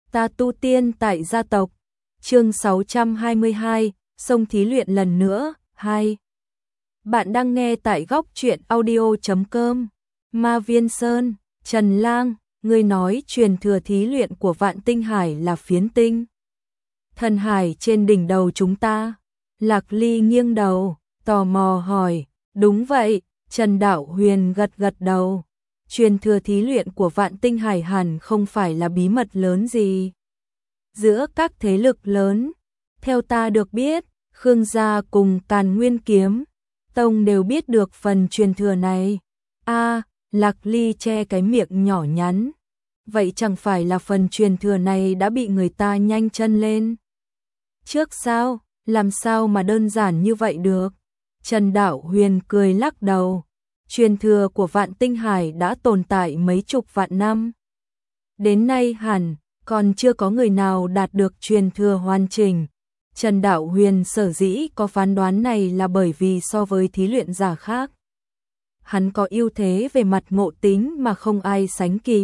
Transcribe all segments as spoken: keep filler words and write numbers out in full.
Ta tu tiên tại gia tộc. Chương sáu trăm hai mươi hai, xông thí luyện lần nữa, hai. Bạn đang nghe tại góc truyện audio chấm com. Ma Viên Sơn, Trần Lang, ngươi nói truyền thừa thí luyện của Vạn Tinh Hải là phiến tinh thần hải trên đỉnh đầu chúng ta. Lạc Ly nghiêng đầu, tò mò hỏi, đúng vậy. Trần Đạo Huyền gật gật đầu. Truyền thừa thí luyện của Vạn Tinh Hải hẳn không phải là bí mật lớn gì giữa các thế lực lớn. Theo ta được biết, Khương gia cùng Càn Nguyên Kiếm Tông đều biết được phần truyền thừa này. A, Lạc Ly che cái miệng nhỏ nhắn. Vậy chẳng phải là phần truyền thừa này đã bị người ta nhanh chân lên trước sao? Làm sao mà đơn giản như vậy được? Trần Đạo Huyền cười lắc đầu. Truyền thừa của Vạn Tinh Hải đã tồn tại mấy chục vạn năm. Đến nay hẳn còn chưa có người nào đạt được truyền thừa hoàn chỉnh. Trần Đạo Huyền sở dĩ có phán đoán này là bởi vì so với thí luyện giả khác, hắn có ưu thế về mặt ngộ tính mà không ai sánh kịp.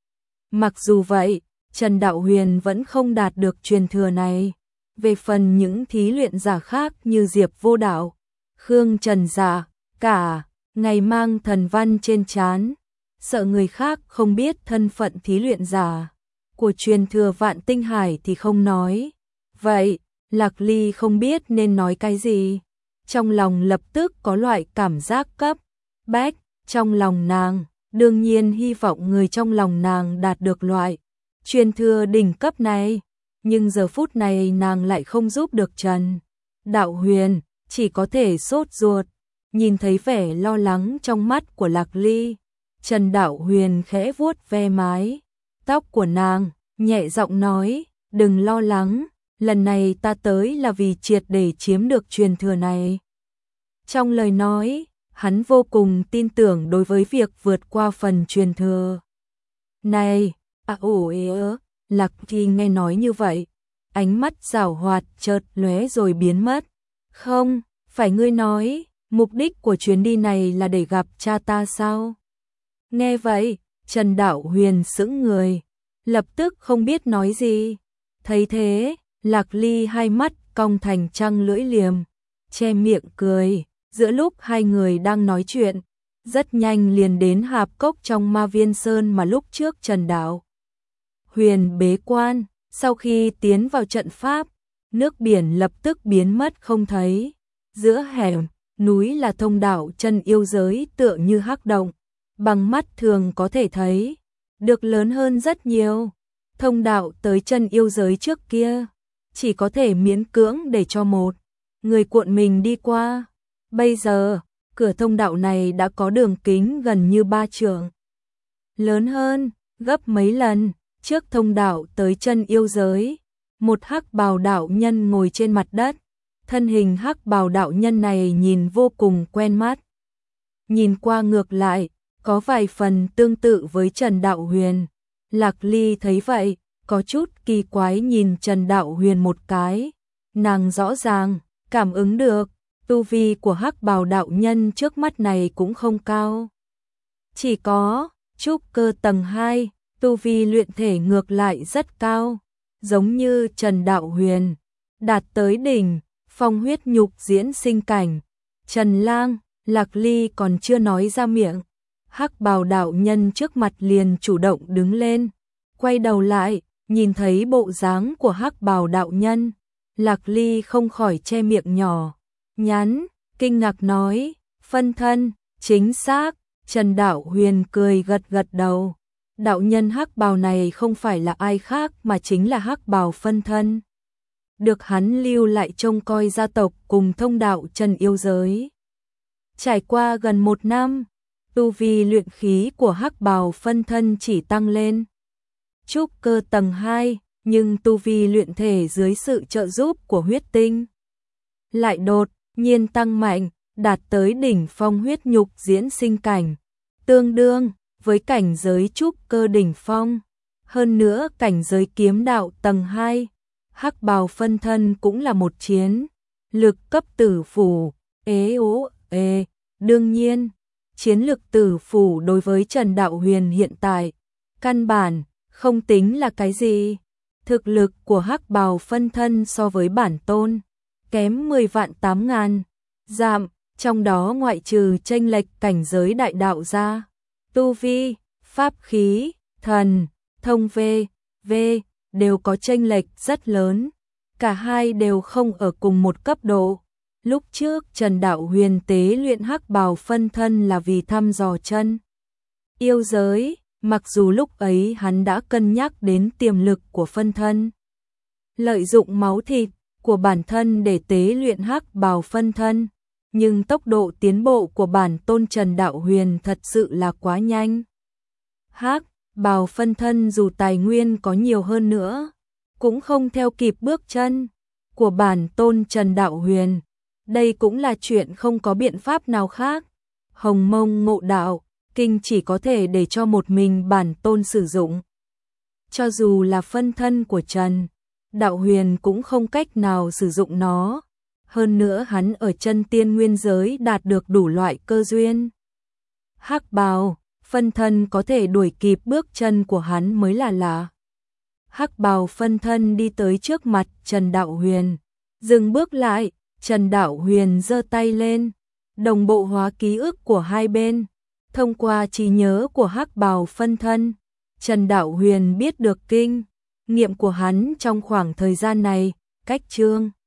Mặc dù vậy, Trần Đạo Huyền vẫn không đạt được truyền thừa này. Về phần những thí luyện giả khác như Diệp Vô Đạo, Khương Trần Giả, cả ngày mang thần văn trên trán, sợ người khác không biết thân phận thí luyện giả của truyền thừa Vạn Tinh Hải thì không nói. Vậy, Lạc Ly không biết nên nói cái gì. Trong lòng lập tức có loại cảm giác cấp bách. Trong lòng nàng, đương nhiên hy vọng người trong lòng nàng đạt được loại truyền thừa đỉnh cấp này. Nhưng giờ phút này nàng lại không giúp được Trần Đạo Huyền, chỉ có thể sốt ruột. Nhìn thấy vẻ lo lắng trong mắt của Lạc Ly, Trần Đạo Huyền khẽ vuốt ve mái tóc của nàng, nhẹ giọng nói, đừng lo lắng, lần này ta tới là vì triệt để chiếm được truyền thừa này. Trong lời nói, hắn vô cùng tin tưởng đối với việc vượt qua phần truyền thừa này. À ồ ế, Lạc Ly nghe nói như vậy, ánh mắt giảo hoạt chợt lóe rồi biến mất. Không, phải ngươi nói, mục đích của chuyến đi này là để gặp cha ta sao? Nghe vậy, Trần Đạo Huyền sững người, lập tức không biết nói gì. Thấy thế, Lạc Ly hai mắt cong thành trăng lưỡi liềm, che miệng cười. Giữa lúc hai người đang nói chuyện, rất nhanh liền đến hạp cốc trong Ma Viên Sơn mà lúc trước Trần Đạo Huyền bế quan. Sau khi tiến vào trận pháp, nước biển lập tức biến mất không thấy. Giữa hẻm núi là thông đạo chân yêu giới tựa như hắc động, bằng mắt thường có thể thấy, được lớn hơn rất nhiều. Thông đạo tới chân yêu giới trước kia, chỉ có thể miễn cưỡng để cho một người cuộn mình đi qua. Bây giờ, cửa thông đạo này đã có đường kính gần như ba trượng. Lớn hơn, gấp mấy lần. Trước thông đạo tới chân yêu giới, một hắc bào đạo nhân ngồi trên mặt đất. Thân hình hắc bào đạo nhân này nhìn vô cùng quen mắt. Nhìn qua ngược lại, có vài phần tương tự với Trần Đạo Huyền. Lạc Ly thấy vậy, có chút kỳ quái nhìn Trần Đạo Huyền một cái. Nàng rõ ràng cảm ứng được, tu vi của hắc bào đạo nhân trước mắt này cũng không cao. Chỉ có trúc cơ tầng hai, tu vi luyện thể ngược lại rất cao. Giống như Trần Đạo Huyền, đạt tới đỉnh phong huyết nhục diễn sinh cảnh. Trần Lang, Lạc Ly còn chưa nói ra miệng, hắc bào đạo nhân trước mặt liền chủ động đứng lên, quay đầu lại, nhìn thấy bộ dáng của hắc bào đạo nhân, Lạc Ly không khỏi che miệng nhỏ nhắn, kinh ngạc nói, phân thân. Chính xác. Trần Đạo Huyền cười gật gật đầu. Đạo nhân hắc bào này không phải là ai khác mà chính là hắc bào phân thân, được hắn lưu lại trông coi gia tộc cùng thông đạo chân yêu giới. Trải qua gần một năm, tu vi luyện khí của hắc bào phân thân chỉ tăng lên trúc cơ tầng hai, nhưng tu vi luyện thể dưới sự trợ giúp của huyết tinh lại đột nhiên tăng mạnh, đạt tới đỉnh phong huyết nhục diễn sinh cảnh, tương đương với cảnh giới trúc cơ đỉnh phong. Hơn nữa cảnh giới kiếm đạo tầng hai, hắc bào phân thân cũng là một chiến lực cấp tử phủ. Ế ố ê, đương nhiên, chiến lực tử phủ đối với Trần Đạo Huyền hiện tại căn bản không tính là cái gì. Thực lực của hắc bào phân thân so với bản tôn kém mười vạn tám ngàn dặm, trong đó ngoại trừ chênh lệch cảnh giới đại đạo ra, tu vi, pháp khí, thần, thông v, v đều có chênh lệch rất lớn, cả hai đều không ở cùng một cấp độ. Lúc trước Trần Đạo Huyền tế luyện hắc bào phân thân là vì thăm dò chân yêu giới, mặc dù lúc ấy hắn đã cân nhắc đến tiềm lực của phân thân, lợi dụng máu thịt của bản thân để tế luyện hắc bào phân thân, nhưng tốc độ tiến bộ của bản tôn Trần Đạo Huyền thật sự là quá nhanh. Hắc bào phân thân dù tài nguyên có nhiều hơn nữa, cũng không theo kịp bước chân của bản tôn Trần Đạo Huyền. Đây cũng là chuyện không có biện pháp nào khác. Hồng Mông Ngộ Đạo Kinh chỉ có thể để cho một mình bản tôn sử dụng. Cho dù là phân thân của Trần Đạo Huyền cũng không cách nào sử dụng nó. Hơn nữa hắn ở chân tiên nguyên giới đạt được đủ loại cơ duyên. Hắc bào phân thân có thể đuổi kịp bước chân của hắn mới là lạ. Hắc bào phân thân đi tới trước mặt Trần Đạo Huyền, dừng bước lại. Trần Đạo Huyền giơ tay lên, đồng bộ hóa ký ức của hai bên. Thông qua trí nhớ của hắc bào phân thân, Trần Đạo Huyền biết được kinh nghiệm của hắn trong khoảng thời gian này, cách Trương